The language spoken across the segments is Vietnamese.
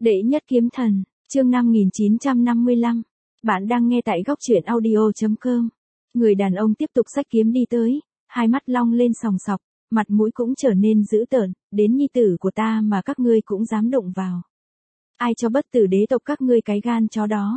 Đệ nhất kiếm thần, chương 5955. Bạn đang nghe tại góc truyện audio.com. Người đàn ông tiếp tục xách kiếm đi tới, hai mắt long lên sòng sọc, mặt mũi cũng trở nên dữ tợn, đến nhi tử của ta mà các ngươi cũng dám đụng vào. Ai cho bất tử đế tộc các ngươi cái gan chó đó?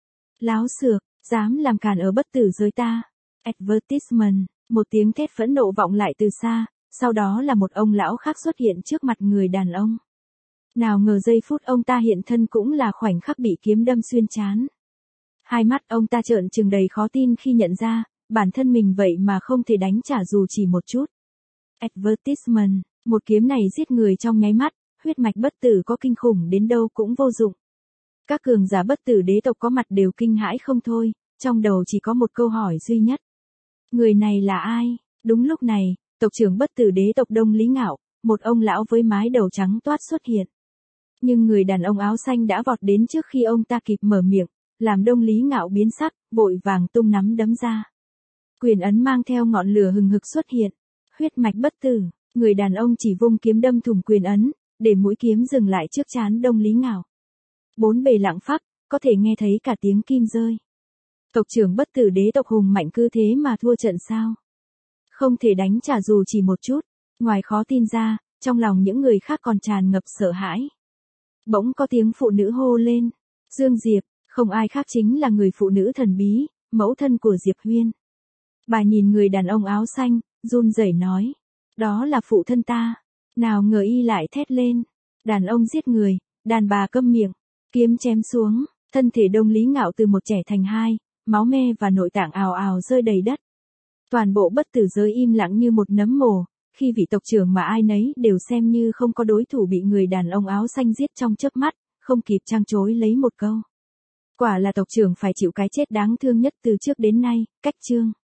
Láo xược, dám làm cản ở bất tử giới ta. Advertisement, một tiếng thét phẫn nộ vọng lại từ xa, sau đó là một ông lão khác xuất hiện trước mặt người đàn ông. Nào ngờ giây phút ông ta hiện thân cũng là khoảnh khắc bị kiếm đâm xuyên trán. Hai mắt ông ta trợn trừng đầy khó tin khi nhận ra, bản thân mình vậy mà không thể đánh trả dù chỉ một chút. Advertisement, một kiếm này giết người trong nháy mắt, huyết mạch bất tử có kinh khủng đến đâu cũng vô dụng. Các cường giả bất tử đế tộc có mặt đều kinh hãi không thôi, trong đầu chỉ có một câu hỏi duy nhất. Người này là ai? Đúng lúc này, tộc trưởng bất tử đế tộc Đông Lý Ngạo, một ông lão với mái đầu trắng toát xuất hiện. Nhưng người đàn ông áo xanh đã vọt đến trước khi ông ta kịp mở miệng, làm Đông Lý Ngạo biến sắc, vội vàng tung nắm đấm ra. Quyền ấn mang theo ngọn lửa hừng hực xuất hiện. Huyết mạch bất tử, người đàn ông chỉ vung kiếm đâm thủng quyền ấn, để mũi kiếm dừng lại trước trán Đông Lý Ngạo. Bốn bề lặng phắc, có thể nghe thấy cả tiếng kim rơi. Tộc trưởng bất tử đế tộc hùng mạnh cứ thế mà thua trận sao? Không thể đánh trả dù chỉ một chút. Ngoài khó tin ra, trong lòng những người khác còn tràn ngập sợ hãi. Bỗng có tiếng phụ nữ hô lên. Dương Diệp, không ai khác chính là người phụ nữ thần bí, mẫu thân của Diệp Huyên. Bà nhìn người đàn ông áo xanh, run rẩy nói. Đó là phụ thân ta. Nào ngờ y lại thét lên. Đàn ông giết người, đàn bà câm miệng. Kiếm chém xuống, thân thể Đông Lý Ngạo từ một trẻ thành hai, máu me và nội tạng ào ào rơi đầy đất. Toàn bộ bất tử giới im lặng như một nấm mồ, khi vị tộc trưởng mà ai nấy đều xem như không có đối thủ bị người đàn ông áo xanh giết trong chớp mắt, không kịp trang chối lấy một câu. Quả là tộc trưởng phải chịu cái chết đáng thương nhất từ trước đến nay, cách chương.